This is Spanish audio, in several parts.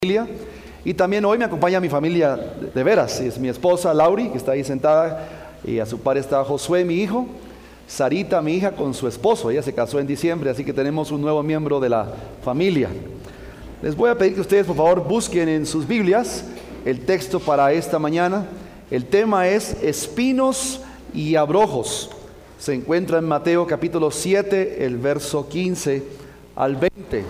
familia. Y también hoy me acompaña mi familia de veras. Es mi esposa Lauri, que está ahí sentada, y a su par está Josué, mi hijo, Sarita, mi hija, con su esposo. Ella se casó en diciembre, así que tenemos un nuevo miembro de la familia. Les voy a pedir que ustedes, por favor, busquen en sus Biblias el texto para esta mañana. El tema es espinos y abrojos. Se encuentra en Mateo capítulo 7, el verso 15 al 20.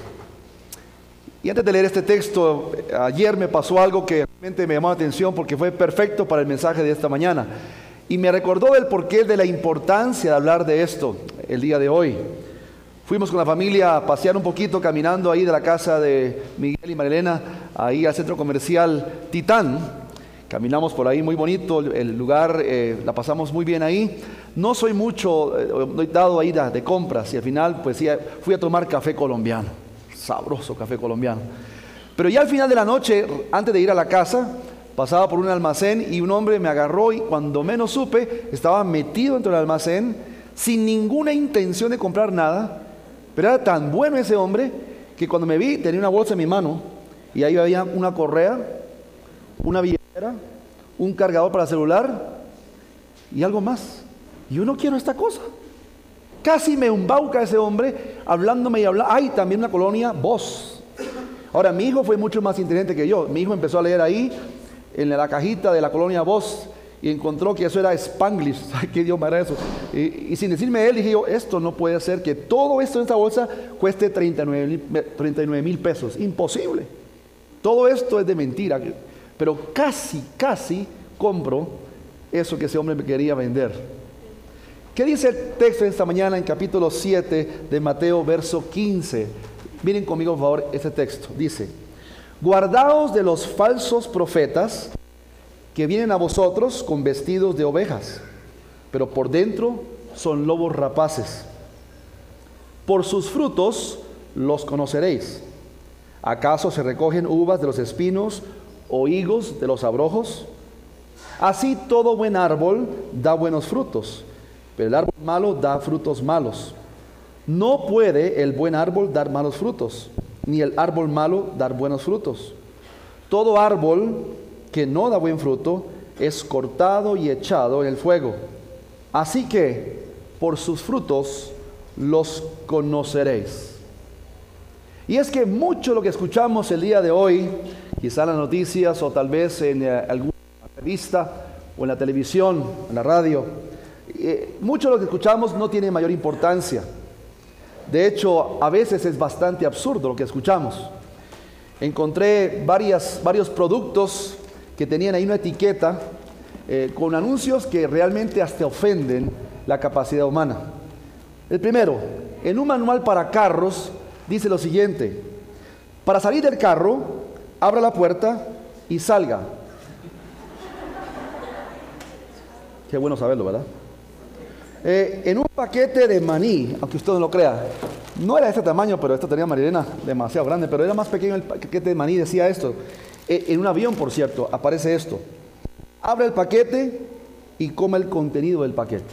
Y antes de leer este texto, ayer me pasó algo que realmente me llamó la atención porque fue perfecto para el mensaje de esta mañana. Y me recordó el porqué de la importancia de hablar de esto el día de hoy. Fuimos con la familia a pasear un poquito caminando ahí de la casa de Miguel y Marilena, ahí al centro comercial Titán. Caminamos por ahí, muy bonito el lugar, la pasamos muy bien ahí. No soy mucho dado ahí de compras y al final pues sí, fui a tomar café colombiano. Sabroso café colombiano. Pero ya al final de la noche, antes de ir a la casa, pasaba por un almacén y un hombre me agarró y cuando menos supe, estaba metido dentro del almacén sin ninguna intención de comprar nada. Pero era tan bueno ese hombre que cuando me vi tenía una bolsa en mi mano y ahí había una correa, una billetera, un cargador para celular y algo más. Y yo no quiero esta cosa. Casi me embauca ese hombre hablándome y hablando. Ay, también una colonia Voss. Ahora, mi hijo fue mucho más inteligente que yo. Mi hijo empezó a leer ahí en la cajita de la colonia Voss y encontró que eso era Spanglish. Ay, qué idioma era eso. Y sin decirme él, dije yo, esto no puede ser que todo esto en esta bolsa cueste 39 mil pesos. Imposible. Todo esto es de mentira. Pero casi compro eso que ese hombre me quería vender. ¿Qué dice el texto de esta mañana en capítulo 7 de Mateo, verso 15? Miren conmigo, por favor, este texto. Dice: guardaos de los falsos profetas que vienen a vosotros con vestidos de ovejas, pero por dentro son lobos rapaces. Por sus frutos los conoceréis. ¿Acaso se recogen uvas de los espinos o higos de los abrojos? Así todo buen árbol da buenos frutos, pero el árbol malo da frutos malos. No puede el buen árbol dar malos frutos, ni el árbol malo dar buenos frutos. Todo árbol que no da buen fruto es cortado y echado en el fuego. Así que por sus frutos los conoceréis. Y es que mucho lo que escuchamos el día de hoy, quizá en las noticias o tal vez en alguna revista o en la televisión, en la radio, mucho de lo que escuchamos no tiene mayor importancia. De hecho, a veces es bastante absurdo lo que escuchamos. Encontré varios productos que tenían ahí una etiqueta con anuncios que realmente hasta ofenden la capacidad humana. El primero, en un manual para carros, dice lo siguiente: para salir del carro, abra la puerta y salga. Qué bueno saberlo, ¿verdad? En un paquete de maní, aunque usted no lo crea, no era de este tamaño, pero esto tenía Marilena demasiado grande, pero era más pequeño el paquete de maní, decía esto. En un avión, por cierto, aparece esto: abre el paquete y come el contenido del paquete.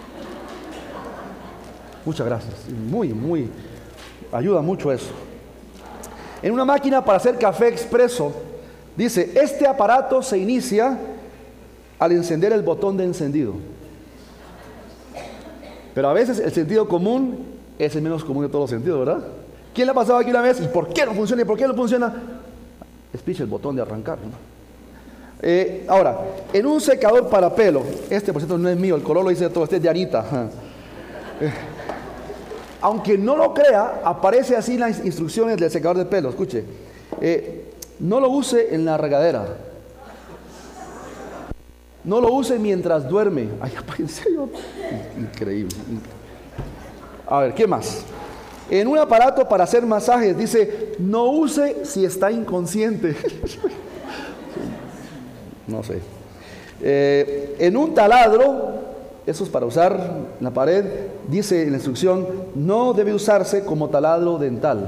Muchas gracias, muy, ayuda mucho eso. En una máquina para hacer café expreso, dice: este aparato se inicia al encender el botón de encendido. Pero a veces el sentido común es el menos común de todos los sentidos, ¿verdad? ¿Quién le ha pasado aquí una vez? ¿Y por qué no funciona? ¿Y por qué no funciona? Espicha el botón de arrancar, ¿no? Ahora, en un secador para pelo, este por cierto no es mío, el color lo dice todo, este es de Anita. Aunque no lo crea, aparece así en las instrucciones del secador de pelo. Escuche, no lo use en la regadera. No lo use mientras duerme. Ay, en serio. Increíble. A ver, ¿qué más? En un aparato para hacer masajes dice: no use si está inconsciente. No sé. En un taladro, eso es para usar en la pared, dice en la instrucción: no debe usarse como taladro dental.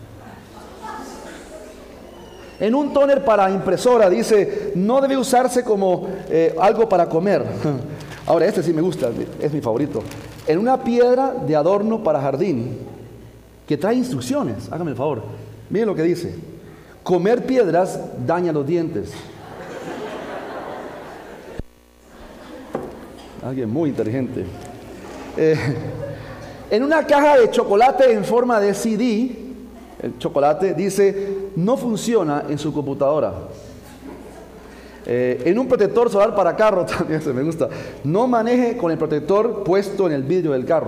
En un tóner para impresora dice: no debe usarse como algo para comer. Ahora, este sí me gusta, es mi favorito. En una piedra de adorno para jardín, que trae instrucciones, hágame el favor. Miren lo que dice: Comer piedras daña los dientes. Alguien muy inteligente. En una caja de chocolate en forma de CD, el chocolate dice, no funciona en su computadora. En un protector solar para carro, también se me gusta, no maneje con el protector puesto en el vidrio del carro.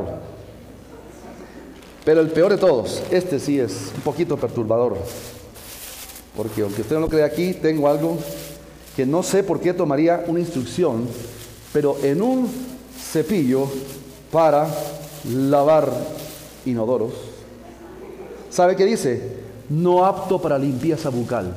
Pero el peor de todos, este sí es un poquito perturbador. Porque aunque usted no lo crea aquí, tengo algo que no sé por qué tomaría una instrucción, pero en un cepillo para lavar inodoros. ¿Sabe qué dice? No apto para limpieza bucal.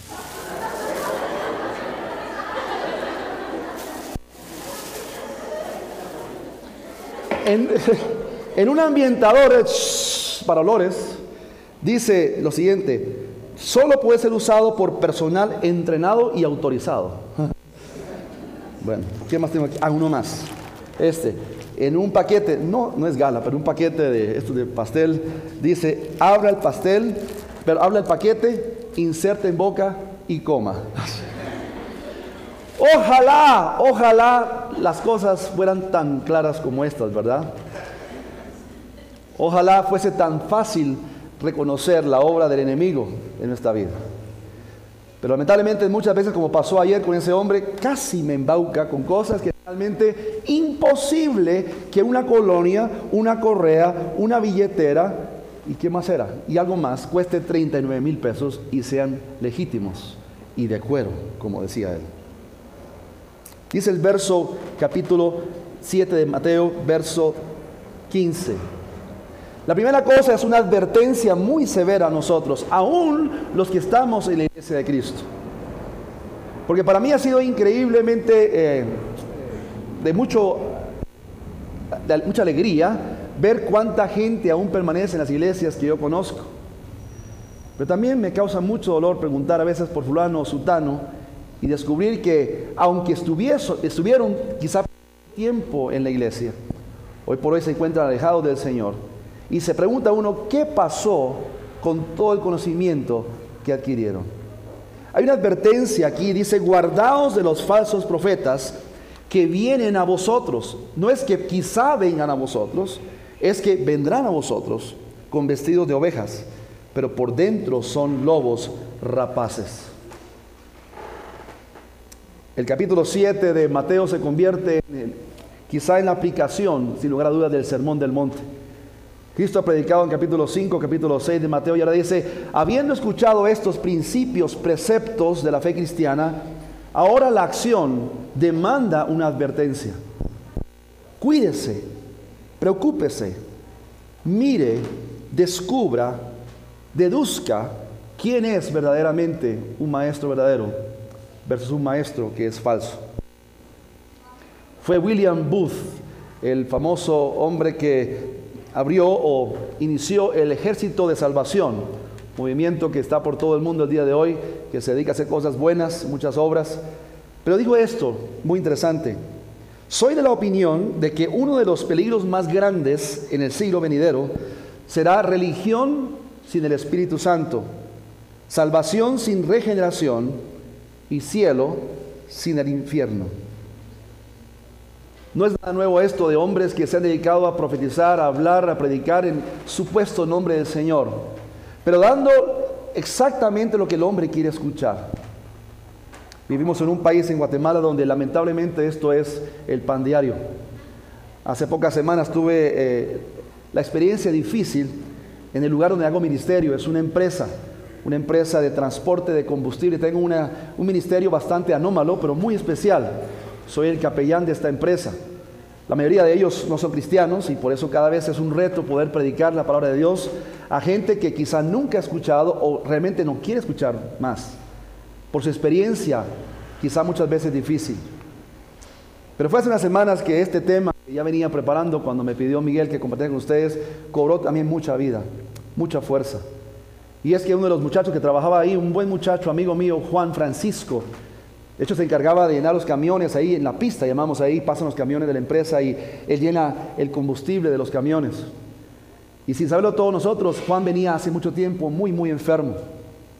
En un ambientador para olores, dice lo siguiente: solo puede ser usado por personal entrenado y autorizado. Bueno, ¿qué más tengo aquí? Uno más. En un paquete, no es gala, pero un paquete de pastel, dice, abra el paquete, inserte en boca y coma. Ojalá las cosas fueran tan claras como estas, ¿verdad? Ojalá fuese tan fácil reconocer la obra del enemigo en nuestra vida. Pero lamentablemente muchas veces, como pasó ayer con ese hombre, casi me embauca con cosas que realmente imposible que una colonia, una correa, una billetera, ¿y qué más era? Y algo más, cueste 39,000 pesos y sean legítimos y de cuero, como decía él. Dice el verso, capítulo 7 de Mateo, verso 15. La primera cosa es una advertencia muy severa a nosotros, aún los que estamos en la iglesia de Cristo. Porque para mí ha sido increíblemente de mucha alegría ver cuánta gente aún permanece en las iglesias que yo conozco. Pero también me causa mucho dolor preguntar a veces por fulano o sutano y descubrir que aunque estuvieron quizá tiempo en la iglesia, hoy por hoy se encuentran alejados del Señor. Y se pregunta uno, ¿qué pasó con todo el conocimiento que adquirieron? Hay una advertencia aquí, dice, guardaos de los falsos profetas que vienen a vosotros. No es que quizá vengan a vosotros, es que vendrán a vosotros con vestidos de ovejas, pero por dentro son lobos rapaces. El capítulo 7 de Mateo se convierte quizá en la aplicación, sin lugar a dudas, del Sermón del Monte. Cristo ha predicado en capítulo 5, capítulo 6 de Mateo y ahora dice, habiendo escuchado estos principios, preceptos de la fe cristiana, ahora la acción demanda una advertencia. Cuídese, preocúpese, mire, descubra, deduzca quién es verdaderamente un maestro verdadero versus un maestro que es falso. Fue William Booth, el famoso hombre que abrió o inició el Ejército de Salvación, movimiento que está por todo el mundo el día de hoy, que se dedica a hacer cosas buenas, muchas obras. Pero digo esto, muy interesante. Soy de la opinión de que uno de los peligros más grandes en el siglo venidero será religión sin el Espíritu Santo, salvación sin regeneración y cielo sin el infierno. No es nada nuevo esto de hombres que se han dedicado a profetizar, a hablar, a predicar en supuesto nombre del Señor, pero dando exactamente lo que el hombre quiere escuchar. Vivimos en un país, en Guatemala, donde lamentablemente esto es el pan diario. Hace pocas semanas tuve la experiencia difícil en el lugar donde hago ministerio. Es una empresa de transporte de combustible. Tengo un ministerio bastante anómalo, pero muy especial. Soy el capellán de esta empresa. La mayoría de ellos no son cristianos y por eso cada vez es un reto poder predicar la palabra de Dios a gente que quizá nunca ha escuchado o realmente no quiere escuchar más. Por su experiencia, quizá muchas veces difícil. Pero fue hace unas semanas que este tema que ya venía preparando cuando me pidió Miguel que compartiera con ustedes, cobró también mucha vida, mucha fuerza. Y es que uno de los muchachos que trabajaba ahí, un buen muchacho, amigo mío, Juan Francisco, de hecho se encargaba de llenar los camiones ahí en la pista, llamamos ahí, pasan los camiones de la empresa y él llena el combustible de los camiones. Y sin saberlo todos nosotros, Juan venía hace mucho tiempo muy enfermo.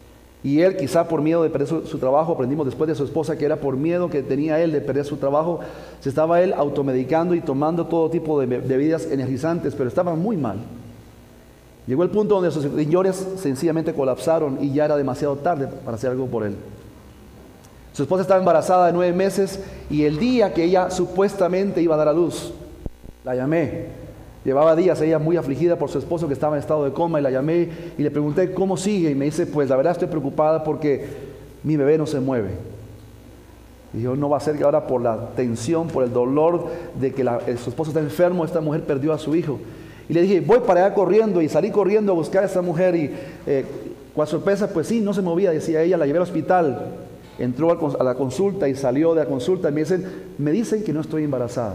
Y él, quizá por miedo de perder su trabajo, aprendimos después de su esposa que era por miedo que tenía él de perder su trabajo, se estaba él automedicando y tomando todo tipo de bebidas energizantes, pero estaba muy mal. Llegó el punto donde sus riñones sencillamente colapsaron y ya era demasiado tarde para hacer algo por él. Su esposa estaba embarazada de 9 meses y el día que ella supuestamente iba a dar a luz, la llamé. Llevaba días ella muy afligida por su esposo que estaba en estado de coma y la llamé y le pregunté cómo sigue y me dice, pues la verdad estoy preocupada porque mi bebé no se mueve. Y yo, no va a ser que ahora por la tensión, por el dolor de que su esposo está enfermo, esta mujer perdió a su hijo. Y le dije, voy para allá corriendo y salí corriendo a buscar a esta mujer y con sorpresa, pues sí, no se movía, decía ella, la llevé al hospital, entró a la consulta y salió de la consulta y me dicen que no estoy embarazada.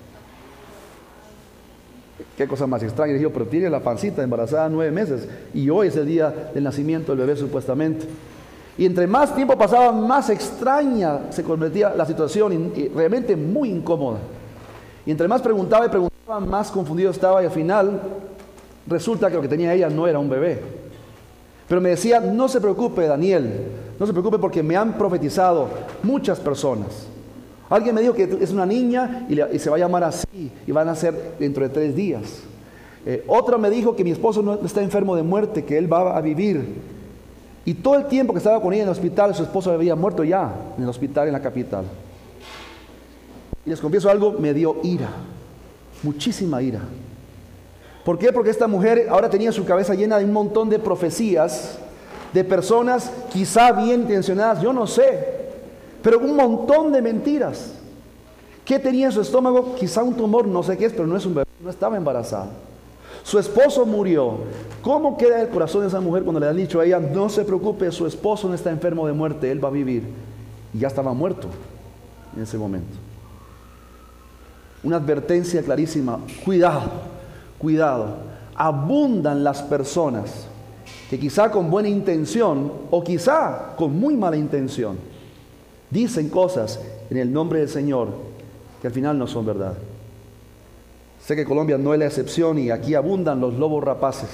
Qué cosa más extraña. Le dije, pero tiene la pancita embarazada 9 meses y hoy es el día del nacimiento del bebé supuestamente. Y entre más tiempo pasaba, más extraña se convertía la situación y realmente muy incómoda. Y entre más preguntaba y preguntaba, más confundido estaba y al final resulta que lo que tenía ella no era un bebé. Pero me decía, no se preocupe Daniel, no se preocupe porque me han profetizado muchas personas. Alguien me dijo que es una niña y se va a llamar así y van a ser dentro de 3 días. Otra me dijo que mi esposo no está enfermo de muerte, que él va a vivir. Y todo el tiempo que estaba con ella en el hospital, su esposo había muerto ya en el hospital en la capital. Y les confieso algo, me dio ira, muchísima ira. ¿Por qué? Porque esta mujer ahora tenía su cabeza llena de un montón de profecías, de personas quizá bien intencionadas, yo no sé, pero un montón de mentiras. ¿Qué tenía en su estómago? Quizá un tumor, no sé qué es, pero no es un bebé, no estaba embarazada. Su esposo murió. ¿Cómo queda el corazón de esa mujer cuando le han dicho a ella, no se preocupe, su esposo no está enfermo de muerte, él va a vivir? Y ya estaba muerto en ese momento. Una advertencia clarísima, cuidado, cuidado. Abundan las personas que quizá con buena intención o quizá con muy mala intención dicen cosas en el nombre del Señor que al final no son verdad. Sé que Colombia no es la excepción y aquí abundan los lobos rapaces.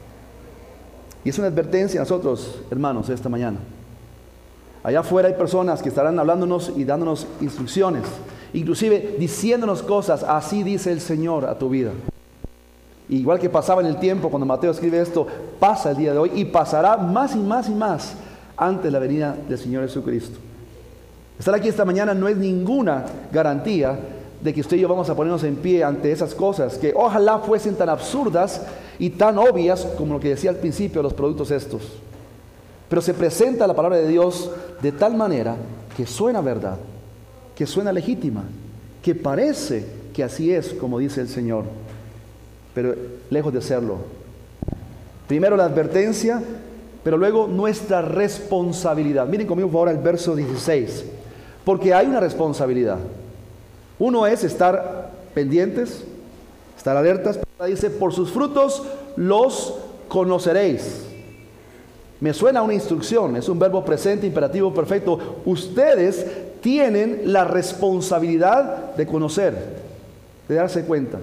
Y es una advertencia a nosotros, hermanos, esta mañana. Allá afuera hay personas que estarán hablándonos y dándonos instrucciones, inclusive diciéndonos cosas, así dice el Señor a tu vida. Igual que pasaba en el tiempo cuando Mateo escribe esto, pasa el día de hoy y pasará más y más y más antes de la venida del Señor Jesucristo. Estar aquí esta mañana no es ninguna garantía de que usted y yo vamos a ponernos en pie ante esas cosas que ojalá fuesen tan absurdas y tan obvias como lo que decía al principio los productos estos. Pero se presenta la palabra de Dios de tal manera que suena verdad, que suena legítima, que parece que así es como dice el Señor, pero lejos de serlo. Primero la advertencia, pero luego nuestra responsabilidad. Miren conmigo por favor el verso 16, porque hay una responsabilidad. Uno es estar pendientes, estar alertas, pero dice, por sus frutos los conoceréis. Me suena una instrucción, es un verbo presente, imperativo perfecto. Ustedes tienen la responsabilidad de conocer, de darse cuenta.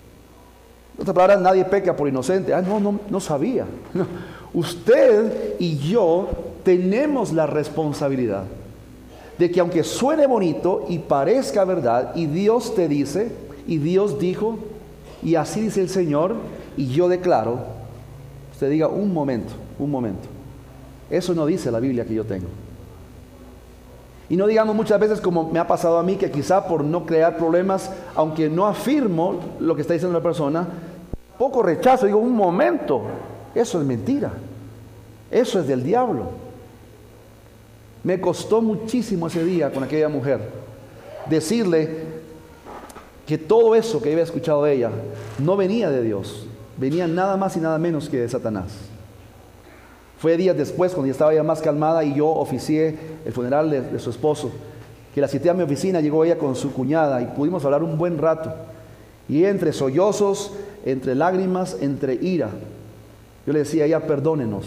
En otras palabras, nadie peca por inocente. No sabía. No. Usted y yo tenemos la responsabilidad de que aunque suene bonito y parezca verdad, y Dios te dice, y Dios dijo, y así dice el Señor, y yo declaro, usted diga, un momento. Eso no dice la Biblia que yo tengo. Y no digamos muchas veces como me ha pasado a mí, que quizá por no crear problemas, aunque no afirmo lo que está diciendo la persona, poco rechazo, digo, un momento, eso es mentira, eso es del diablo. Me costó muchísimo ese día con aquella mujer decirle que todo eso que había escuchado de ella no venía de Dios, venía nada más y nada menos que de Satanás. Fue días después, cuando ya estaba ya más calmada y yo oficié el funeral de su esposo, que la cité a mi oficina, llegó ella con su cuñada y pudimos hablar un buen rato. Y entre sollozos, entre lágrimas, entre ira, yo le decía a ella, perdónenos,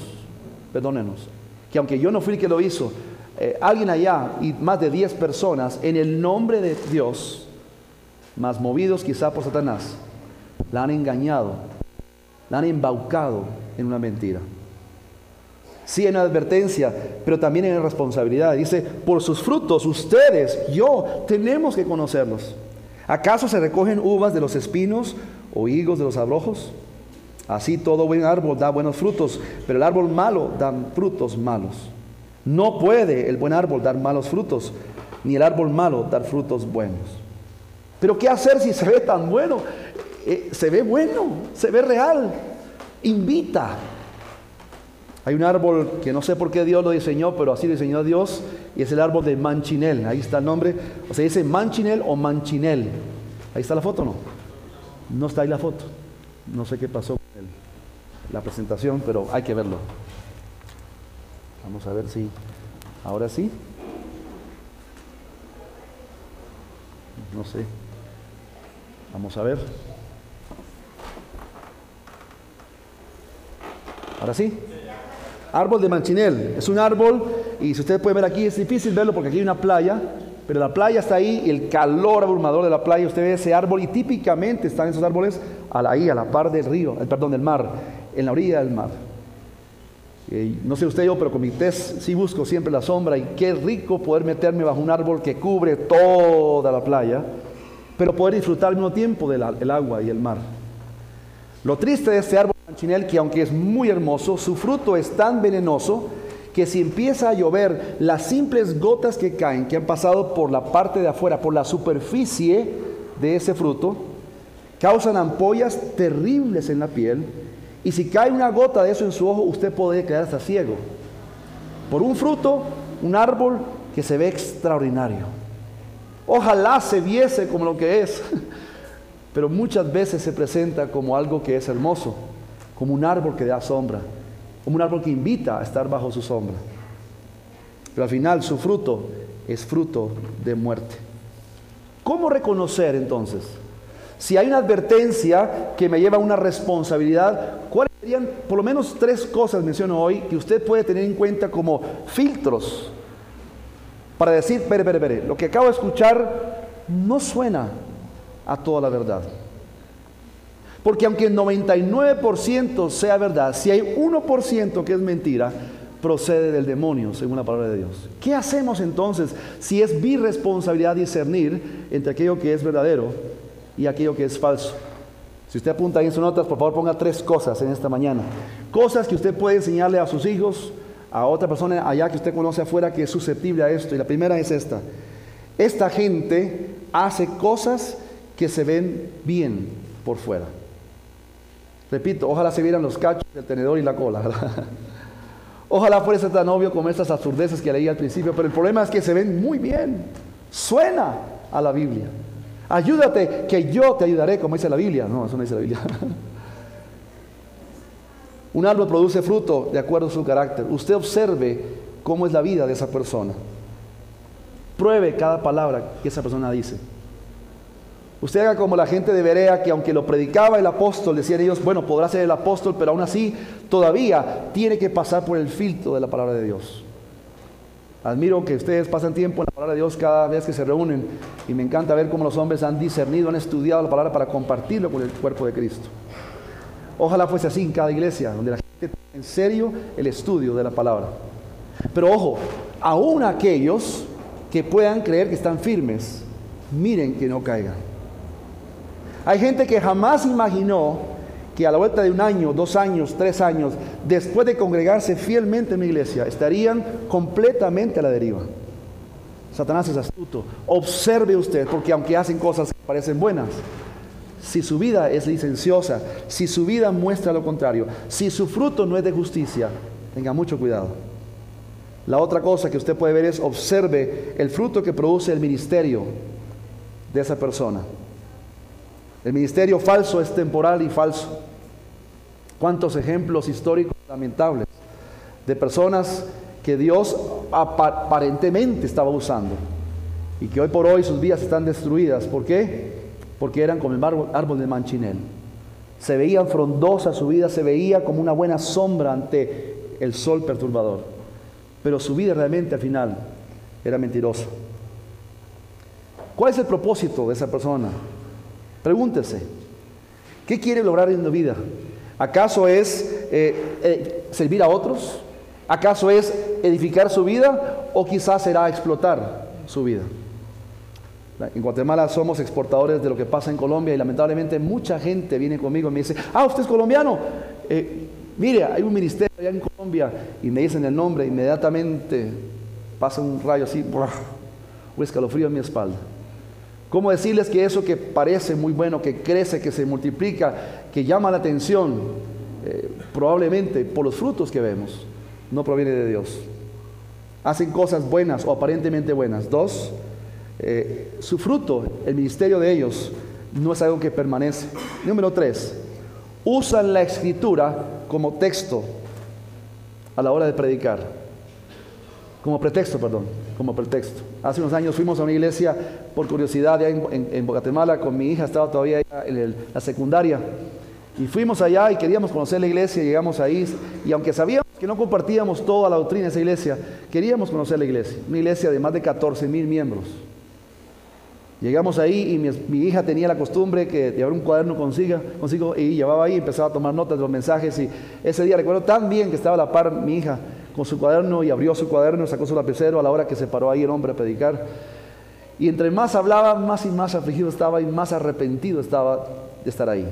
que aunque yo no fui el que lo hizo, alguien allá y más de 10 personas en el nombre de Dios, más movidos quizá por Satanás, la han engañado, la han embaucado en una mentira. Sí hay una advertencia, pero también hay una responsabilidad. Dice, por sus frutos, ustedes, yo, tenemos que conocerlos. ¿Acaso se recogen uvas de los espinos o higos de los abrojos? Así todo buen árbol da buenos frutos, pero el árbol malo da frutos malos. No puede el buen árbol dar malos frutos, ni el árbol malo dar frutos buenos. Pero ¿qué hacer si se ve tan bueno? Se ve bueno, se ve real, invita. Hay un árbol que no sé por qué Dios lo diseñó, pero así lo diseñó Dios, y es el árbol de manchinel. Ahí está el nombre, o sea, dice manchinel o manchinel. Ahí está la foto, ¿no? No está ahí la foto. No sé qué pasó con la presentación, pero hay que verlo. Vamos a ver si ahora sí. No sé. Vamos a ver. Ahora sí. Árbol de manchinel. Es un árbol, y si ustedes pueden ver aquí, es difícil verlo porque aquí hay una playa, pero la playa está ahí y el calor abrumador de la playa, usted ve ese árbol, y típicamente están esos árboles ahí a la par del río, del mar, en la orilla del mar. No sé usted yo, pero con mi test sí busco siempre la sombra, y qué rico poder meterme bajo un árbol que cubre toda la playa, pero poder disfrutar al mismo tiempo del agua y el mar. Lo triste de este árbol de manchinel, que aunque es muy hermoso, su fruto es tan venenoso que si empieza a llover, las simples gotas que caen, que han pasado por la parte de afuera, por la superficie de ese fruto, causan ampollas terribles en la piel, y si cae una gota de eso en su ojo, usted puede quedar hasta ciego. Por un fruto, un árbol que se ve extraordinario. Ojalá se viese como lo que es, pero muchas veces se presenta como algo que es hermoso, como un árbol que da sombra, como un árbol que invita a estar bajo su sombra. Pero al final su fruto es fruto de muerte. ¿Cómo reconocer entonces? Si hay una advertencia que me lleva a una responsabilidad, ¿cuáles serían por lo menos 3 cosas, menciono hoy, que usted puede tener en cuenta como filtros para decir, espere, lo que acabo de escuchar no suena a toda la verdad? Porque aunque el 99% sea verdad, si hay 1% que es mentira, procede del demonio, según la palabra de Dios. ¿Qué hacemos entonces si es mi responsabilidad discernir entre aquello que es verdadero y aquello que es falso? Si usted apunta ahí en sus notas, por favor ponga 3 cosas en esta mañana. Cosas que usted puede enseñarle a sus hijos, a otra persona allá que usted conoce afuera que es susceptible a esto. Y la primera es esta. Esta gente hace cosas que se ven bien por fuera. Repito, ojalá se vieran los cachos, el tenedor y la cola, ¿verdad? Ojalá fuese tan obvio como estas absurdeces que leí al principio, pero el problema es que se ven muy bien. Suena a la Biblia. Ayúdate, que yo te ayudaré, como dice la Biblia. No, eso no dice la Biblia. Un árbol produce fruto de acuerdo a su carácter. Usted observe cómo es la vida de esa persona. Pruebe cada palabra que esa persona dice. Usted haga como la gente de Berea, que aunque lo predicaba el apóstol, decían ellos, bueno, podrá ser el apóstol, pero aún así todavía tiene que pasar por el filtro de la palabra de Dios. Admiro que ustedes pasan tiempo en la palabra de Dios cada vez que se reúnen, y me encanta ver cómo los hombres han discernido, han estudiado la palabra para compartirlo con el cuerpo de Cristo. Ojalá fuese así en cada iglesia, donde la gente tome en serio el estudio de la palabra. Pero ojo, aún aquellos que puedan creer que están firmes, miren que no caigan. Hay gente que jamás imaginó que a la vuelta de 1 año, 2 años, 3 años, después de congregarse fielmente en una iglesia, estarían completamente a la deriva. Satanás es astuto. Observe usted, porque aunque hacen cosas que parecen buenas, si su vida es licenciosa, si su vida muestra lo contrario, si su fruto no es de justicia, tenga mucho cuidado. La otra cosa que usted puede ver es, observe el fruto que produce el ministerio de esa persona. El ministerio falso es temporal y falso. ¿Cuántos ejemplos históricos lamentables de personas que Dios aparentemente estaba usando y que hoy por hoy sus vidas están destruidas? ¿Por qué? Porque eran como el árbol de manchinel. Se veían frondosa su vida, se veía como una buena sombra ante el sol perturbador, pero su vida realmente al final era mentirosa. ¿Cuál es el propósito de esa persona? Pregúntese, ¿qué quiere lograr en la vida? ¿Acaso es servir a otros? ¿Acaso es edificar su vida o quizás será explotar su vida? En Guatemala somos exportadores de lo que pasa en Colombia y lamentablemente mucha gente viene conmigo y me dice, usted es colombiano, mire, hay un ministerio allá en Colombia, y me dicen el nombre, inmediatamente pasa un rayo así, un escalofrío en mi espalda. ¿Cómo decirles que eso que parece muy bueno, que crece, que se multiplica, que llama la atención, probablemente por los frutos que vemos, no proviene de Dios? Hacen cosas buenas o aparentemente buenas. 2, su fruto, el ministerio de ellos, no es algo que permanece. Número 3, usan la escritura como texto a la hora de predicar. Como pretexto. Hace unos años fuimos a una iglesia por curiosidad allá en Guatemala con mi hija, estaba todavía en la secundaria. Y fuimos allá y queríamos conocer la iglesia, llegamos ahí y aunque sabíamos que no compartíamos toda la doctrina de esa iglesia, queríamos conocer la iglesia. Una iglesia de más de 14,000 miembros. Llegamos ahí y mi hija tenía la costumbre de llevar un cuaderno consigo y llevaba ahí y empezaba a tomar notas de los mensajes. Y ese día recuerdo tan bien que estaba a la par mi hija con su cuaderno y abrió su cuaderno, sacó su lapicero a la hora que se paró ahí el hombre a predicar. Y entre más hablaba, más y más afligido estaba y más arrepentido estaba de estar ahí.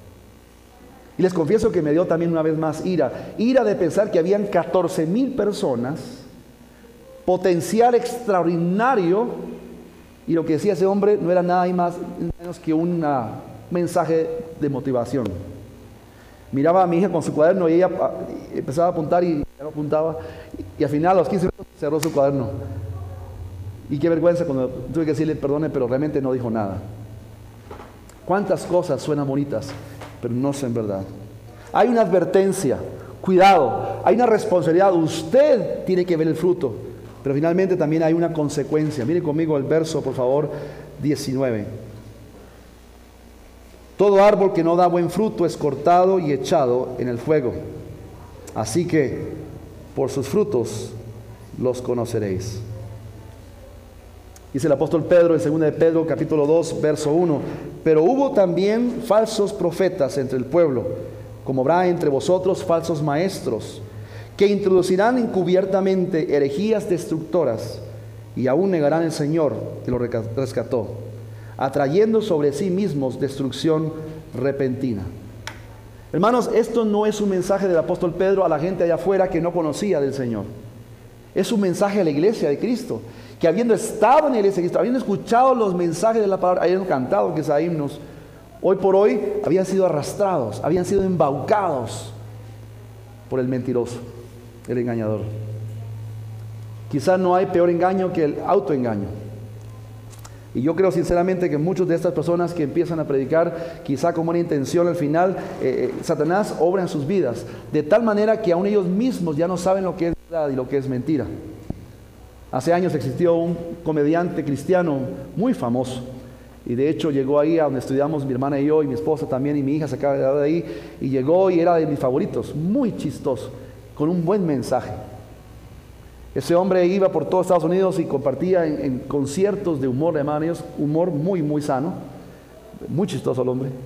Y les confieso que me dio también una vez más ira de pensar que habían 14,000 personas, potencial extraordinario, y lo que decía ese hombre no era nada más menos que un mensaje de motivación. Miraba a mi hija con su cuaderno y ella empezaba a apuntar y ya no apuntaba, y al final a los 15 minutos cerró su cuaderno. Y qué vergüenza cuando tuve que decirle perdone, pero realmente no dijo nada. Cuántas cosas suenan bonitas, pero no son verdad. Hay una advertencia, cuidado, hay una responsabilidad, usted tiene que ver el fruto, pero finalmente también hay una consecuencia. Mire conmigo el verso, por favor, 19. Todo árbol que no da buen fruto es cortado y echado en el fuego. Así que por sus frutos los conoceréis. Dice el apóstol Pedro en 2 de Pedro capítulo 2 verso 1, pero hubo también falsos profetas entre el pueblo, como habrá entre vosotros falsos maestros, que introducirán encubiertamente herejías destructoras, y aún negarán el Señor que lo rescató, atrayendo sobre sí mismos destrucción repentina. Hermanos, esto no es un mensaje del apóstol Pedro a la gente allá afuera que no conocía del Señor. Es un mensaje a la iglesia de Cristo, que habiendo estado en la iglesia de Cristo, habiendo escuchado los mensajes de la palabra, habiendo cantado quizá himnos, hoy por hoy habían sido arrastrados, habían sido embaucados por el mentiroso, el engañador. Quizá no hay peor engaño que el autoengaño. Y yo creo sinceramente que muchas de estas personas que empiezan a predicar, quizá con buena intención, al final Satanás obra en sus vidas, de tal manera que aún ellos mismos ya no saben lo que es verdad y lo que es mentira. Hace años existió un comediante cristiano muy famoso, y de hecho llegó ahí a donde estudiamos mi hermana y yo, y mi esposa también, y mi hija se acaba de dar de ahí, y llegó y era de mis favoritos, muy chistoso, con un buen mensaje. Ese hombre iba por todo Estados Unidos y compartía en conciertos de humor, hermanos, humor muy, muy sano, muy chistoso el hombre.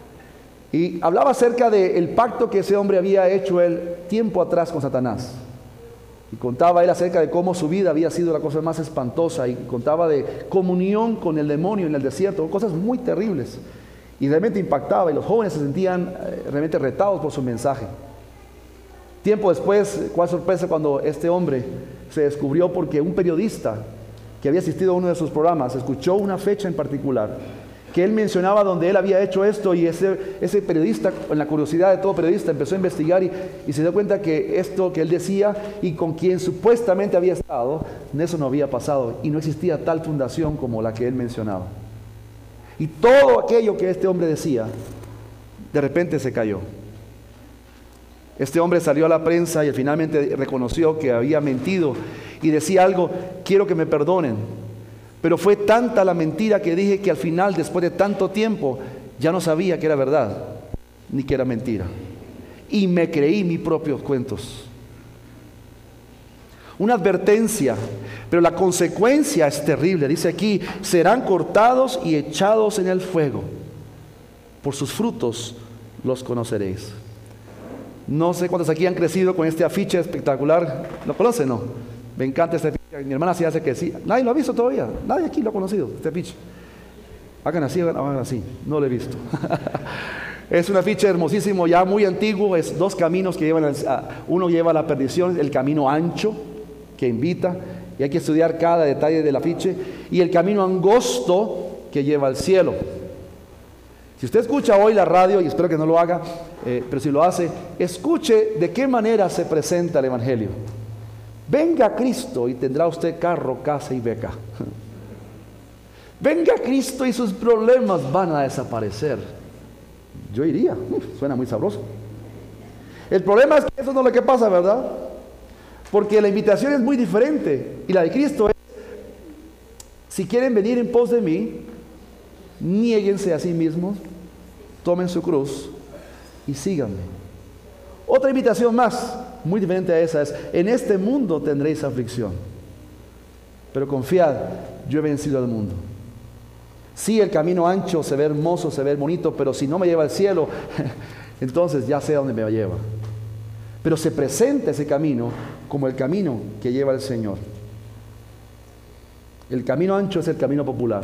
Y hablaba acerca del pacto que ese hombre había hecho él tiempo atrás con Satanás. Y contaba él acerca de cómo su vida había sido la cosa más espantosa, y contaba de comunión con el demonio en el desierto, cosas muy terribles. Y realmente impactaba, y los jóvenes se sentían realmente retados por su mensaje. Tiempo después, cuál sorpresa cuando este hombre se descubrió porque un periodista que había asistido a uno de sus programas escuchó una fecha en particular que él mencionaba donde él había hecho esto, y ese periodista, en la curiosidad de todo periodista, empezó a investigar y se dio cuenta que esto que él decía y con quien supuestamente había estado, eso no había pasado y no existía tal fundación como la que él mencionaba. Y todo aquello que este hombre decía, de repente se cayó. Este hombre salió a la prensa y finalmente reconoció que había mentido y decía algo: quiero que me perdonen, pero fue tanta la mentira que dije que al final, después de tanto tiempo, ya no sabía que era verdad ni que era mentira, y me creí mis propios cuentos. Una advertencia, pero la consecuencia es terrible. Dice aquí: serán cortados y echados en el fuego, por sus frutos los conoceréis. No sé cuántos aquí han crecido con este afiche espectacular. ¿Lo conocen, no? Me encanta este afiche. Mi hermana sí hace que sí. Nadie lo ha visto todavía. Nadie aquí lo ha conocido, este afiche. Hagan así, hagan así. No lo he visto. Es un afiche hermosísimo, ya muy antiguo. Es dos caminos que llevan uno lleva a la perdición, el camino ancho que invita, y hay que estudiar cada detalle del afiche, y el camino angosto que lleva al cielo. Si usted escucha hoy la radio, y espero que no lo haga, pero si lo hace, escuche de qué manera se presenta el Evangelio. Venga a Cristo y tendrá usted carro, casa y beca. Venga a Cristo y sus problemas van a desaparecer. Yo iría, suena muy sabroso. El problema es que eso no es lo que pasa, ¿verdad? Porque la invitación es muy diferente, y la de Cristo es: si quieren venir en pos de mí, niéguense a sí mismos, tomen su cruz y síganme. Otra invitación más, muy diferente a esa, es: en este mundo tendréis aflicción, pero confiad, yo he vencido al mundo. Sí, el camino ancho se ve hermoso, se ve bonito, pero si no me lleva al cielo, entonces ya sé a dónde me lleva. Pero se presenta ese camino como el camino que lleva al Señor. El camino ancho es el camino popular.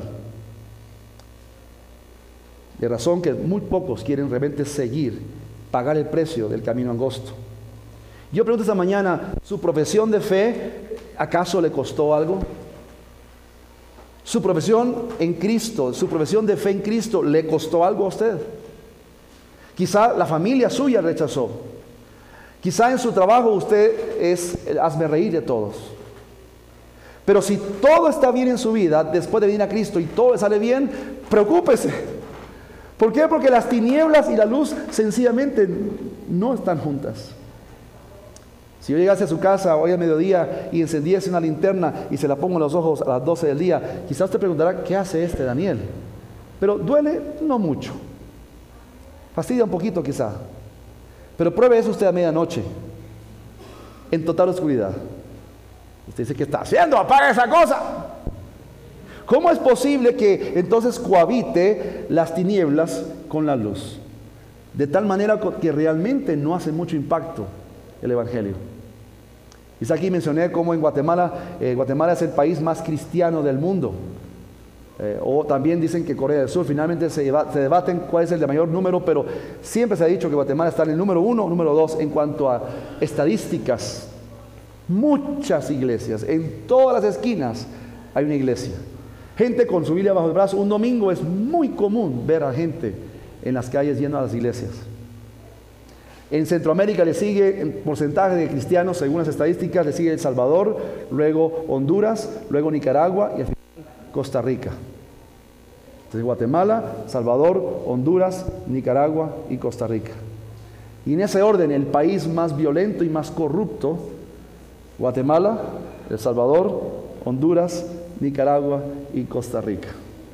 De razón que muy pocos quieren realmente seguir, pagar el precio del camino angosto. Yo pregunto esta mañana: ¿su profesión de fe acaso le costó algo? ¿Su profesión en Cristo, su profesión de fe en Cristo le costó algo a usted? Quizá la familia suya rechazó. Quizá en su trabajo usted es el hazmerreír de todos. Pero si todo está bien en su vida, después de venir a Cristo, y todo le sale bien, preocúpese. ¿Por qué? Porque las tinieblas y la luz sencillamente no están juntas. Si yo llegase a su casa hoy al mediodía y encendiese una linterna y se la pongo en los ojos a las 12 del día, quizás usted preguntará: ¿qué hace este Daniel? Pero duele no mucho. Fastidia un poquito quizá. Pero pruebe eso usted a medianoche, en total oscuridad. Usted dice: ¿qué está haciendo? ¡Apaga esa cosa! ¿Cómo es posible que entonces cohabite las tinieblas con la luz? De tal manera que realmente no hace mucho impacto el Evangelio. Y aquí mencioné cómo en Guatemala es el país más cristiano del mundo. O también dicen que Corea del Sur. Finalmente se debaten cuál es el de mayor número, pero siempre se ha dicho que Guatemala está en el número 1 o número 2 en cuanto a estadísticas. Muchas iglesias, en todas las esquinas hay una iglesia. Gente con su Biblia bajo el brazo. Un domingo es muy común ver a gente en las calles yendo a las iglesias. En Centroamérica le sigue en porcentaje de cristianos, según las estadísticas, le sigue El Salvador, luego Honduras, luego Nicaragua y al final Costa Rica. Entonces Guatemala, Salvador, Honduras, Nicaragua y Costa Rica. Y en ese orden, el país más violento y más corrupto: Guatemala, El Salvador, Honduras, Nicaragua y Costa Rica.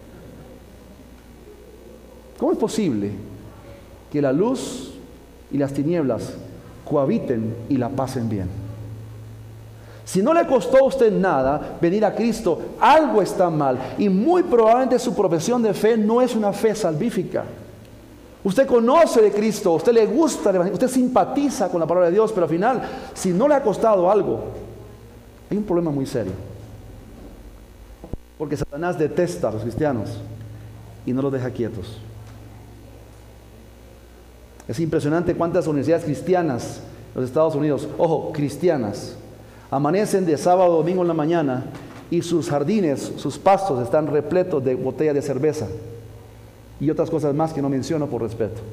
¿Cómo es posible que la luz y las tinieblas cohabiten y la pasen bien? Si no le costó a usted nada venir a Cristo, algo está mal, y muy probablemente su profesión de fe no es una fe salvífica. Usted conoce de Cristo, usted le gusta, usted simpatiza con la palabra de Dios, pero al final, si no le ha costado algo, hay un problema muy serio. Porque Satanás detesta a los cristianos y no los deja quietos. Es impresionante cuántas universidades cristianas en los Estados Unidos, ojo, cristianas, amanecen de sábado a domingo en la mañana y sus jardines, sus pastos están repletos de botellas de cerveza y otras cosas más que no menciono por respeto.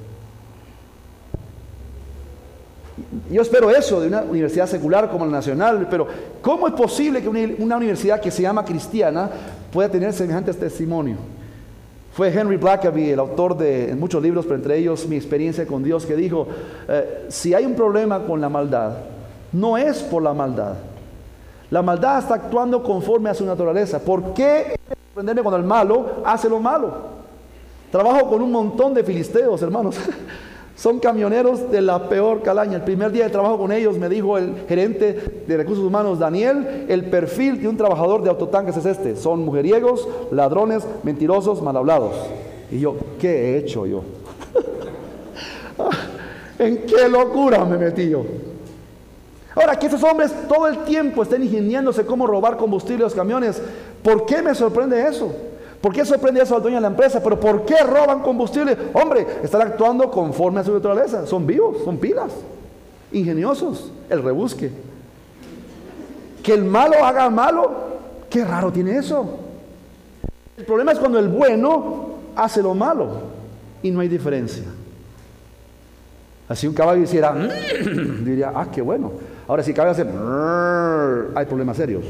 Yo espero eso de una universidad secular como la Nacional, pero ¿cómo es posible que una universidad que se llama cristiana pueda tener semejante testimonio? Fue Henry Blackaby, el autor de muchos libros, pero entre ellos Mi experiencia con Dios, que dijo: si hay un problema con la maldad, no es por la maldad. La maldad está actuando conforme a su naturaleza. ¿Por qué sorprenderme cuando el malo hace lo malo? Trabajo con un montón de filisteos, hermanos. Son camioneros de la peor calaña. El primer día de trabajo con ellos me dijo el gerente de recursos humanos: Daniel, el perfil de un trabajador de autotanques es este: son mujeriegos, ladrones, mentirosos, mal hablados. Y yo, ¿qué he hecho yo? ¿En qué locura me metí yo? Ahora, que esos hombres todo el tiempo estén ingeniándose cómo robar combustible a los camiones, ¿por qué me sorprende eso? ¿Por qué sorprende eso al dueño de la empresa? ¿Pero por qué roban combustible? Hombre, están actuando conforme a su naturaleza. Son vivos, son pilas, ingeniosos, el rebusque. Que el malo haga malo, qué raro tiene eso. El problema es cuando el bueno hace lo malo y no hay diferencia. Así un caballo hiciera, diría, ah, qué bueno. Ahora si el caballo hace, hay problemas serios.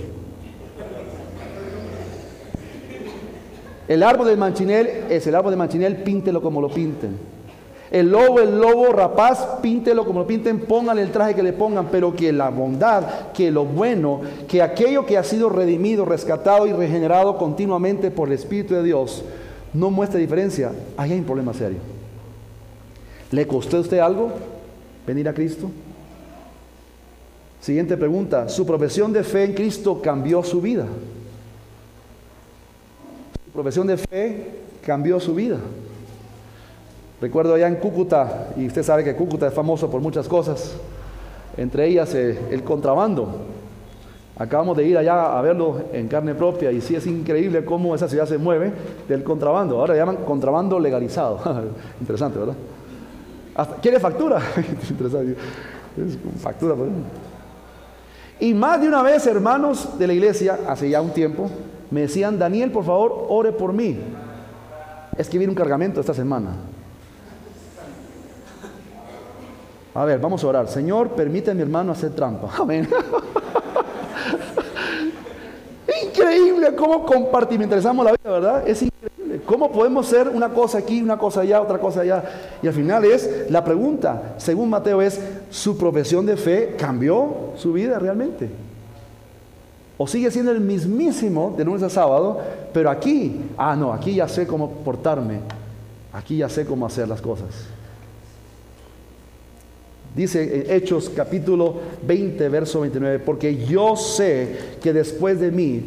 El árbol del manchinel es el árbol del manchinel, píntelo como lo pinten. El lobo rapaz, píntelo como lo pinten, pónganle el traje que le pongan, pero que la bondad, que lo bueno, que aquello que ha sido redimido, rescatado y regenerado continuamente por el Espíritu de Dios, no muestre diferencia, ahí hay un problema serio. ¿Le costó a usted algo venir a Cristo? Siguiente pregunta, ¿su profesión de fe en Cristo cambió su vida? Su profesión de fe cambió su vida. Recuerdo allá en Cúcuta, y usted sabe que Cúcuta es famoso por muchas cosas, entre ellas el contrabando. Acabamos de ir allá a verlo en carne propia y sí es increíble cómo esa ciudad se mueve del contrabando. Ahora le llaman contrabando legalizado. Interesante, ¿verdad? ¿Quiere factura? Interesante. Es factura. ¿Verdad? Y más de una vez, hermanos de la iglesia, hace ya un tiempo, me decían, Daniel, por favor, ore por mí. Es que viene un cargamento esta semana. A ver, vamos a orar. Señor, permite a mi hermano hacer trampa. Amén. Increíble cómo compartimentalizamos la vida, ¿verdad? Es increíble. ¿Cómo podemos ser una cosa aquí, una cosa allá, otra cosa allá? Y al final es la pregunta, según Mateo, es, ¿su profesión de fe cambió su vida realmente? ¿O sigue siendo el mismísimo de lunes a sábado, pero aquí, no, aquí ya sé cómo portarme, aquí ya sé cómo hacer las cosas? Dice en Hechos capítulo 20, verso 29, porque yo sé que después de mi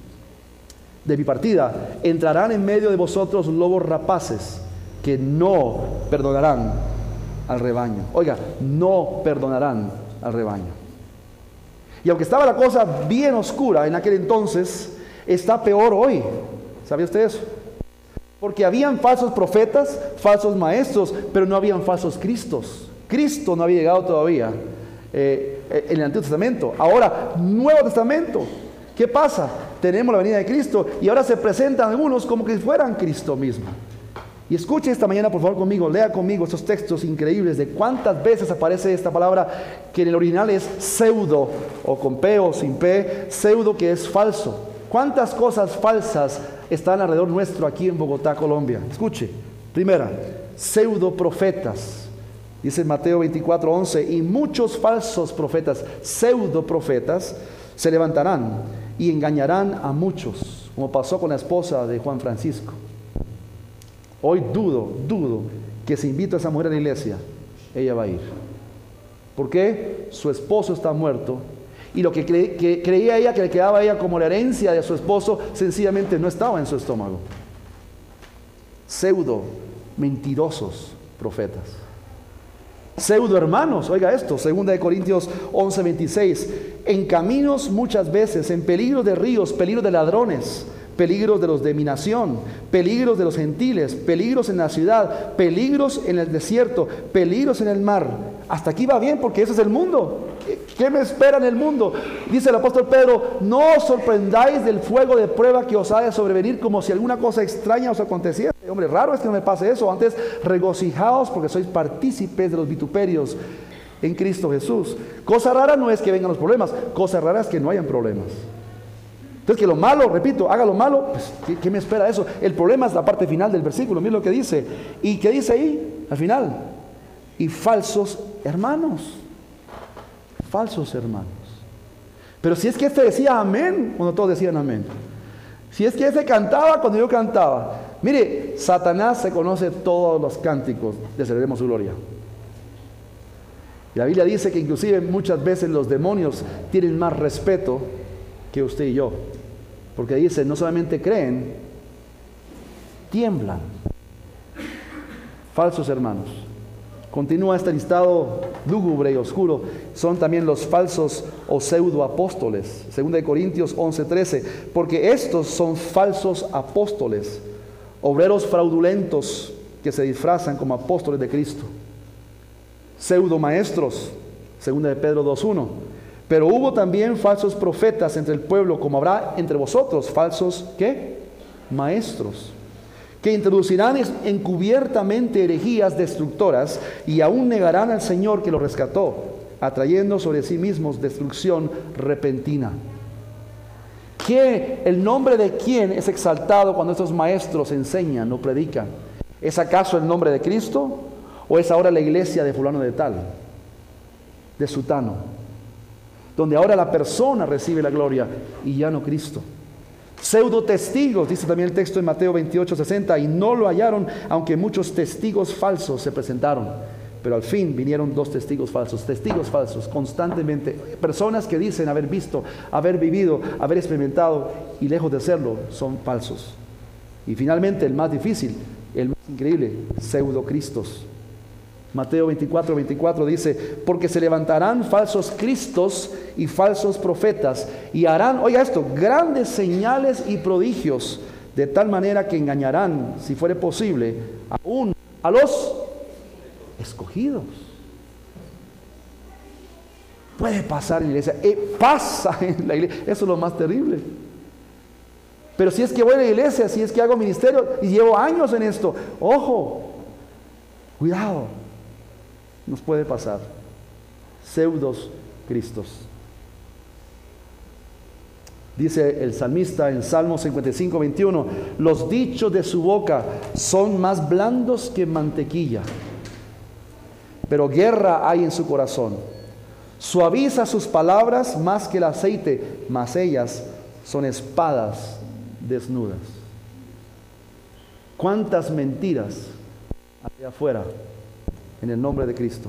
partida, entrarán en medio de vosotros lobos rapaces que no perdonarán al rebaño. Oiga, no perdonarán al rebaño. Y aunque estaba la cosa bien oscura en aquel entonces, está peor hoy. ¿Sabía usted eso? Porque habían falsos profetas, falsos maestros, pero no habían falsos cristos. Cristo no había llegado todavía en el Antiguo Testamento. Ahora, Nuevo Testamento. ¿Qué pasa? Tenemos la venida de Cristo y ahora se presentan algunos como que fueran Cristo mismo. Y escuche esta mañana, por favor, conmigo, lea conmigo estos textos increíbles de cuántas veces aparece esta palabra que en el original es pseudo, o con P o sin P, pseudo, que es falso. ¿Cuántas cosas falsas están alrededor nuestro aquí en Bogotá, Colombia? Escuche. Primera, pseudo profetas. Dice Mateo 24:11, y muchos falsos profetas, pseudo profetas, se levantarán y engañarán a muchos, como pasó con la esposa de Juan Francisco. Hoy dudo que si invito a esa mujer a la iglesia, ella va a ir. ¿Por qué? Su esposo está muerto y lo que creía ella que le quedaba a ella como la herencia de su esposo, sencillamente no estaba en su estómago. Pseudo, mentirosos profetas. Pseudo hermanos, oiga esto, 2 Corintios 11:26, en caminos muchas veces, en peligros de ríos, peligros de ladrones, peligros de los de mi nación, peligros de los gentiles, peligros en la ciudad, peligros en el desierto, peligros en el mar. Hasta aquí va bien porque ese es el mundo. ¿Qué me espera en el mundo? Dice el apóstol Pedro, no os sorprendáis del fuego de prueba que os ha de sobrevenir como si alguna cosa extraña os aconteciese. Hombre, raro es que no me pase eso. Antes, regocijaos porque sois partícipes de los vituperios en Cristo Jesús. Cosa rara no es que vengan los problemas, cosa rara es que no hayan problemas. Entonces, que lo malo, repito, haga lo malo, pues, ¿qué me espera eso? El problema es la parte final del versículo, mira lo que dice. ¿Y qué dice ahí? Al final, y falsos hermanos. Falsos hermanos. Pero si es que este decía amén, cuando todos decían amén. Si es que ese cantaba cuando yo cantaba. Mire, Satanás se conoce todos los cánticos de celebremos su gloria. Y la Biblia dice que inclusive muchas veces los demonios tienen más respeto que usted y yo. Porque dice, no solamente creen, tiemblan. Falsos hermanos. Continúa este listado lúgubre y oscuro. Son también los falsos o pseudoapóstoles. 2 Corintios 11:13. Porque estos son falsos apóstoles, obreros fraudulentos que se disfrazan como apóstoles de Cristo. Pseudomaestros. 2 Pedro 2:1. Pero hubo también falsos profetas entre el pueblo, como habrá entre vosotros falsos, ¿qué? Maestros, que introducirán encubiertamente herejías destructoras y aún negarán al Señor que los rescató, atrayendo sobre sí mismos destrucción repentina. ¿Qué, el nombre de quién es exaltado cuando estos maestros enseñan o predican? ¿Es acaso el nombre de Cristo? ¿O es ahora la iglesia de fulano de tal, de sutano, donde ahora la persona recibe la gloria y ya no Cristo? Pseudo testigos, dice también el texto en Mateo 28:60, y no lo hallaron, aunque muchos testigos falsos se presentaron. Pero al fin vinieron 2 testigos falsos constantemente, personas que dicen haber visto, haber vivido, haber experimentado, y lejos de serlo, son falsos. Y finalmente, el más difícil, el más increíble, pseudocristos. Mateo 24:24 dice, porque se levantarán falsos cristos y falsos profetas, y harán, oiga esto, grandes señales y prodigios, de tal manera que engañarán, si fuere posible, aún a los escogidos. Puede pasar en la iglesia, pasa en la iglesia, eso es lo más terrible. Pero si es que voy a la iglesia, si es que hago ministerio y llevo años en esto, ojo, cuidado, nos puede pasar. Pseudos cristos. Dice el salmista en Salmo 55:21, los dichos de su boca son más blandos que mantequilla, pero guerra hay en su corazón. Suaviza sus palabras más que el aceite, mas ellas son espadas desnudas. ¿Cuántas mentiras hay afuera en el nombre de Cristo?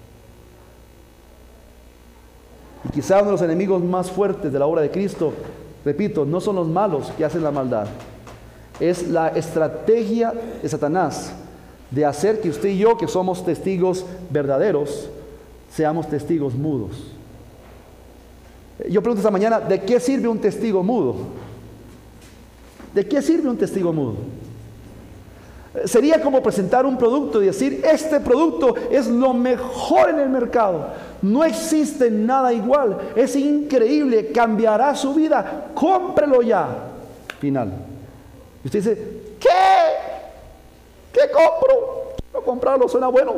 Y quizá uno de los enemigos más fuertes de la obra de Cristo, repito, no son los malos que hacen la maldad, es la estrategia de Satanás de hacer que usted y yo, que somos testigos verdaderos, seamos testigos mudos. Yo pregunto esta mañana, ¿de qué sirve un testigo mudo? ¿De qué sirve un testigo mudo? Sería como presentar un producto y decir, este producto es lo mejor en el mercado, no existe nada igual, es increíble, cambiará su vida, cómprelo ya. Final. Y usted dice, ¿qué compro? Quiero comprarlo, suena bueno.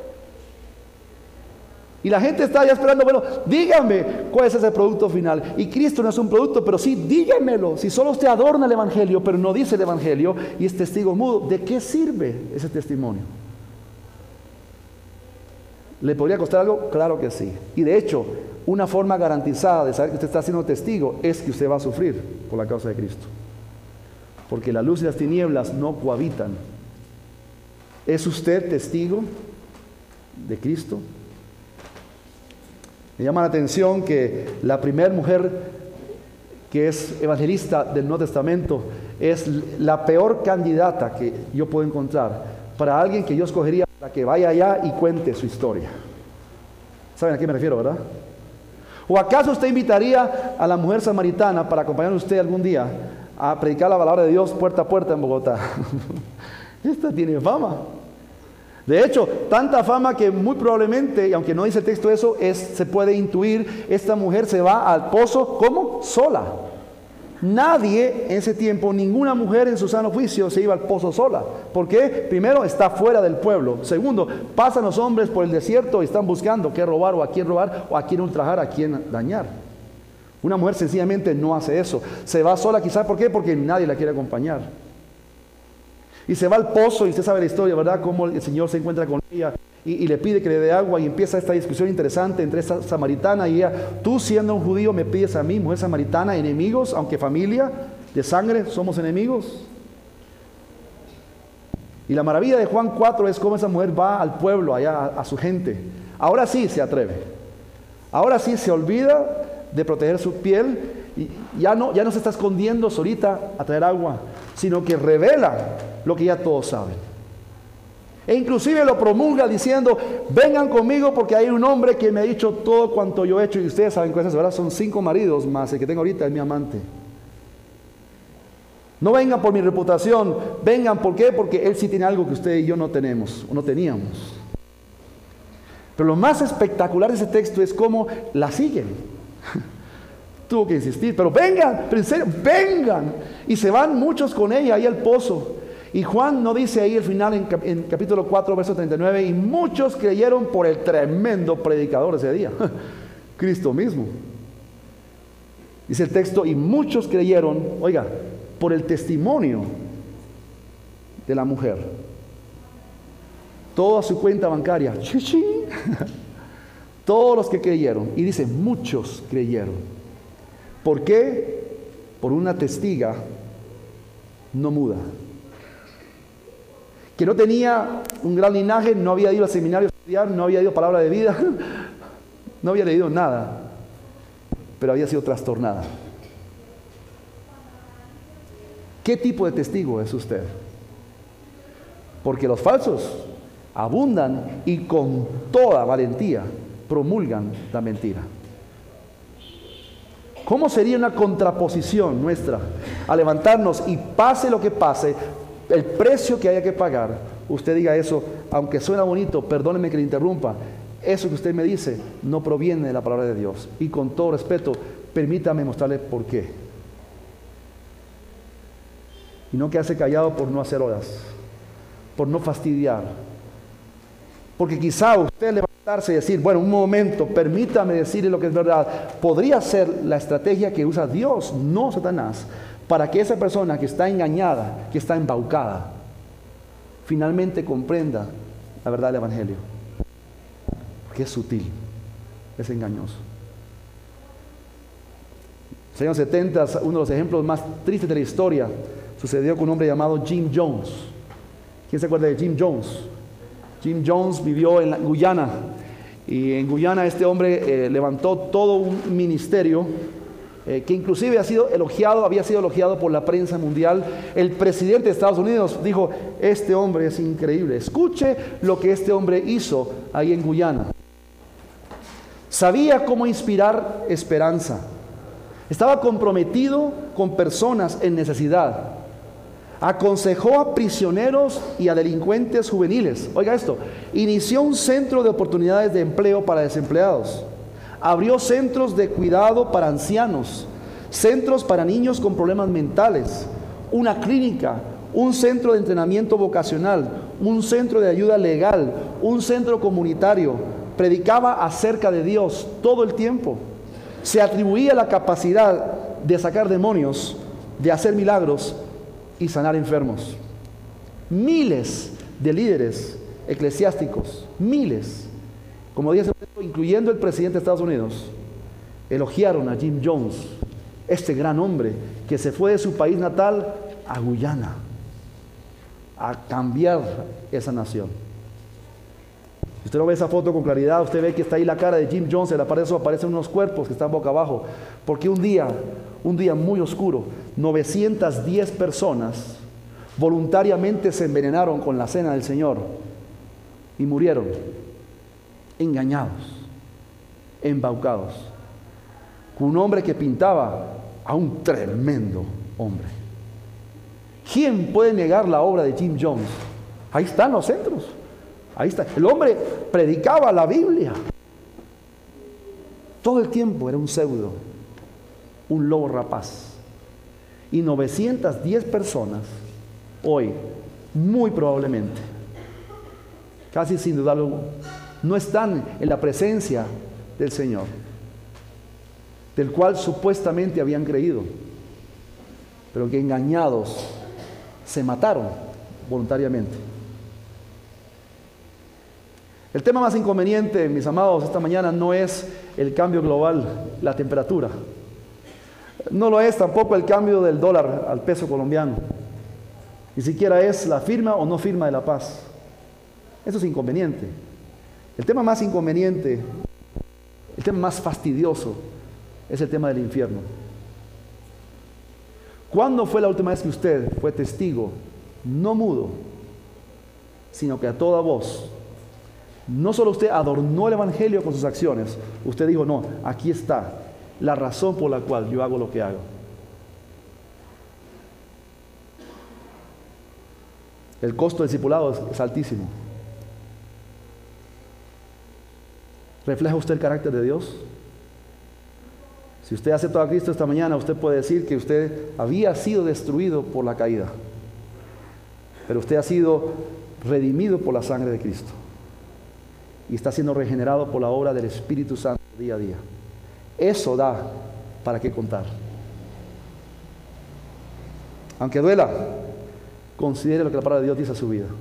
Y la gente está ya esperando, bueno, dígame cuál es ese producto final. Y Cristo no es un producto, pero sí, dígamelo. Si solo usted adorna el Evangelio, pero no dice el Evangelio y es testigo mudo, ¿de qué sirve ese testimonio? ¿Le podría costar algo? Claro que sí. Y de hecho, una forma garantizada de saber que usted está siendo testigo es que usted va a sufrir por la causa de Cristo. Porque la luz y las tinieblas no cohabitan. ¿Es usted testigo de Cristo? Me llama la atención que la primera mujer que es evangelista del Nuevo Testamento es la peor candidata que yo puedo encontrar para alguien que yo escogería para que vaya allá y cuente su historia. ¿Saben a qué me refiero, verdad? ¿O acaso usted invitaría a la mujer samaritana para acompañar a usted algún día a predicar la palabra de Dios puerta a puerta en Bogotá? Esta tiene fama. De hecho, tanta fama que muy probablemente, y aunque no dice el texto eso, se puede intuir, esta mujer se va al pozo, ¿cómo? Sola. Nadie en ese tiempo, ninguna mujer en su sano juicio se iba al pozo sola. ¿Por qué? Primero, está fuera del pueblo. Segundo, pasan los hombres por el desierto y están buscando qué robar o a quién ultrajar, a quién dañar. Una mujer sencillamente no hace eso. Se va sola quizás, ¿por qué? Porque nadie la quiere acompañar. Y se va al pozo y usted sabe la historia, ¿verdad? Cómo el Señor se encuentra con ella y le pide que le dé agua y empieza esta discusión interesante entre esta samaritana y ella. Tú siendo un judío me pides a mí, mujer samaritana, enemigos, aunque familia de sangre, somos enemigos. Y la maravilla de Juan 4 es cómo esa mujer va al pueblo, allá a su gente. Ahora sí se atreve. Ahora sí se olvida de proteger su piel y ya no se está escondiendo solita a traer agua, sino que revela lo que ya todos saben. E inclusive lo promulga diciendo, vengan conmigo porque hay un hombre que me ha dicho todo cuanto yo he hecho. Y ustedes saben cosas, ¿verdad? Son 5 maridos más el que tengo ahorita es mi amante. No vengan por mi reputación, vengan, ¿por qué? Porque él sí tiene algo que usted y yo no tenemos, o no teníamos. Pero lo más espectacular de ese texto es cómo la siguen. Tuvo que insistir, pero vengan, pero en serio, vengan. Y se van muchos con ella ahí al pozo. Y Juan no dice ahí al final en capítulo 4, verso 39, y muchos creyeron por el tremendo predicador ese día, Cristo mismo. Dice el texto, y muchos creyeron, oiga, por el testimonio de la mujer. Toda su cuenta bancaria, ¡chichi! Todos los que creyeron, y dice, muchos creyeron. ¿Por qué? Por una testiga no muda, que no tenía un gran linaje, no había ido al seminario a estudiar, no había ido a palabra de vida, no había leído nada, pero había sido trastornada. ¿Qué tipo de testigo es usted? Porque los falsos abundan y con toda valentía promulgan la mentira. ¿Cómo sería una contraposición nuestra a levantarnos y pase lo que pase, el precio que haya que pagar, usted diga eso, aunque suena bonito, perdóneme que le interrumpa, eso que usted me dice no proviene de la palabra de Dios? Y con todo respeto, permítame mostrarle por qué. Y no quedarse callado por no hacer horas, por no fastidiar. Porque quizá usted levantarse y decir, bueno, un momento, permítame decirle lo que es verdad, podría ser la estrategia que usa Dios, no Satanás, para que esa persona que está engañada, que está embaucada, finalmente comprenda la verdad del Evangelio. Porque es sutil, es engañoso. En los años 70, uno de los ejemplos más tristes de la historia sucedió con un hombre llamado Jim Jones. ¿Quién se acuerda de Jim Jones? Jim Jones vivió en Guyana, y en Guyana este hombre levantó todo un ministerio que inclusive había sido elogiado por la prensa mundial. El presidente de Estados Unidos dijo, este hombre es increíble, escuche lo que este hombre hizo ahí en Guyana. Sabía cómo inspirar esperanza, estaba comprometido con personas en necesidad, aconsejó a prisioneros y a delincuentes juveniles. Oiga esto, inició un centro de oportunidades de empleo para desempleados, abrió centros de cuidado para ancianos, centros para niños con problemas mentales, una clínica, un centro de entrenamiento vocacional, un centro de ayuda legal, un centro comunitario. Predicaba acerca de Dios todo el tiempo. Se atribuía la capacidad de sacar demonios, de hacer milagros y sanar enfermos. Miles de líderes eclesiásticos, miles, como dije, incluyendo el presidente de Estados Unidos, elogiaron a Jim Jones, este gran hombre que se fue de su país natal a Guyana a cambiar esa nación. Si usted no ve esa foto con claridad, usted ve que está ahí la cara de Jim Jones, aparecen unos cuerpos que están boca abajo, porque un día muy oscuro, 910 personas voluntariamente se envenenaron con la cena del Señor y murieron engañados, embaucados, con un hombre que pintaba a un tremendo hombre. ¿Quién puede negar la obra de Jim Jones? Ahí están los centros, ahí está. El hombre predicaba la Biblia todo el tiempo, era un pseudo, un lobo rapaz. Y 910 personas hoy, muy probablemente, casi sin dudarlo, no están en la presencia del Señor, del cual supuestamente habían creído, pero que engañados se mataron voluntariamente. El tema más inconveniente, mis amados, esta mañana no es el cambio global, la temperatura. No lo es tampoco el cambio del dólar al peso colombiano. Ni siquiera es la firma o no firma de la paz. Eso es inconveniente. El tema más inconveniente, el tema más fastidioso, es el tema del infierno. ¿Cuándo fue la última vez que usted fue testigo, no mudo, sino que a toda voz. No solo usted adornó el Evangelio con sus acciones, usted dijo, no, aquí está la razón por la cual yo hago lo que hago. El costo del discipulado es altísimo. ¿Refleja usted el carácter de Dios? Si usted aceptó a Cristo esta mañana, usted puede decir que usted había sido destruido por la caída, pero usted ha sido redimido por la sangre de Cristo y está siendo regenerado por la obra del Espíritu Santo día a día. Eso da para qué contar. Aunque duela, considere lo que la palabra de Dios dice a su vida.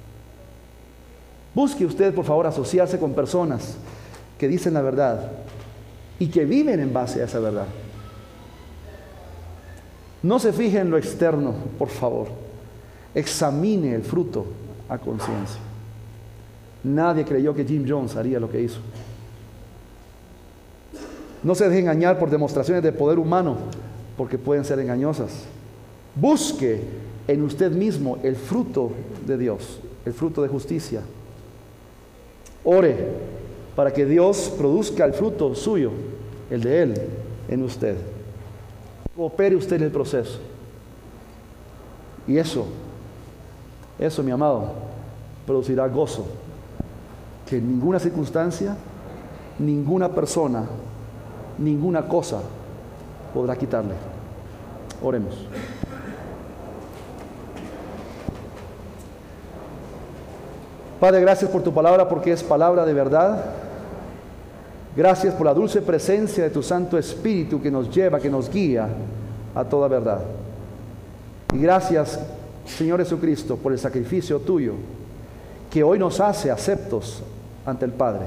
Busque usted, por favor, asociarse con personas que dicen la verdad y que viven en base a esa verdad. No se fije en lo externo, por favor. Examine el fruto a conciencia. Nadie creyó que Jim Jones haría lo que hizo. No se deje engañar por demostraciones de poder humano, porque pueden ser engañosas. Busque en usted mismo el fruto de Dios, el fruto de justicia. Ore para que Dios produzca el fruto suyo, el de Él, en usted. Coopere usted en el proceso. Y eso, mi amado, producirá gozo que ninguna circunstancia, ninguna persona, ninguna cosa podrá quitarle. Oremos. Padre, gracias por tu palabra, porque es palabra de verdad. Gracias por la dulce presencia de tu Santo Espíritu que nos lleva, que nos guía a toda verdad. Y gracias, Señor Jesucristo, por el sacrificio tuyo, que hoy nos hace aceptos ante el Padre.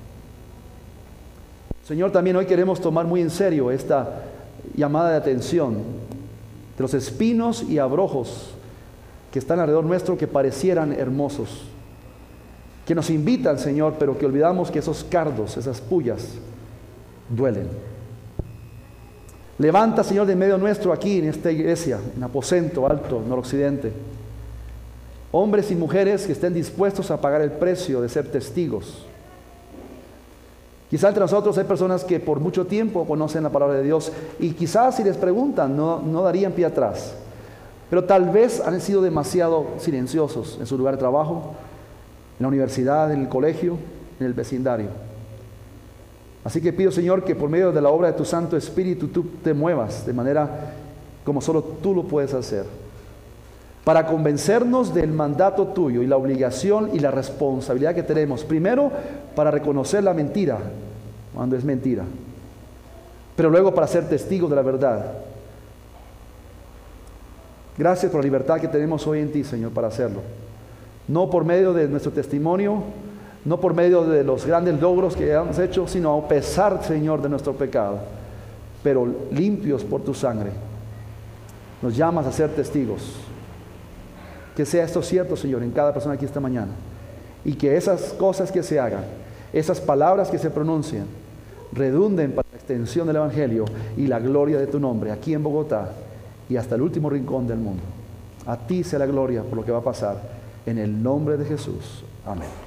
Señor, también hoy queremos tomar muy en serio esta llamada de atención de los espinos y abrojos que están alrededor nuestro, que parecieran hermosos, que nos invitan, Señor, pero que olvidamos que esos cardos, esas pullas, duelen. Levanta, Señor, de medio nuestro aquí en esta iglesia, en Aposento Alto, noroccidente, hombres y mujeres que estén dispuestos a pagar el precio de ser testigos. Quizás entre nosotros hay personas que por mucho tiempo conocen la palabra de Dios y quizás si les preguntan no darían pie atrás, pero tal vez han sido demasiado silenciosos en su lugar de trabajo, en la universidad, en el colegio, en el vecindario. Así que pido, Señor, que por medio de la obra de tu Santo Espíritu tú te muevas de manera como solo tú lo puedes hacer, para convencernos del mandato tuyo y la obligación y la responsabilidad que tenemos, primero para reconocer la mentira cuando es mentira, pero luego para ser testigos de la verdad. Gracias por la libertad que tenemos hoy en ti, Señor, para hacerlo. No por medio de nuestro testimonio, no por medio de los grandes logros que hemos hecho, sino a pesar, Señor, de nuestro pecado, pero limpios por tu sangre. Nos llamas a ser testigos. Que sea esto cierto, Señor, en cada persona aquí esta mañana. Y que esas cosas que se hagan, esas palabras que se pronuncien, redunden para la extensión del Evangelio y la gloria de tu nombre aquí en Bogotá y hasta el último rincón del mundo. A ti sea la gloria por lo que va a pasar. En el nombre de Jesús. Amén.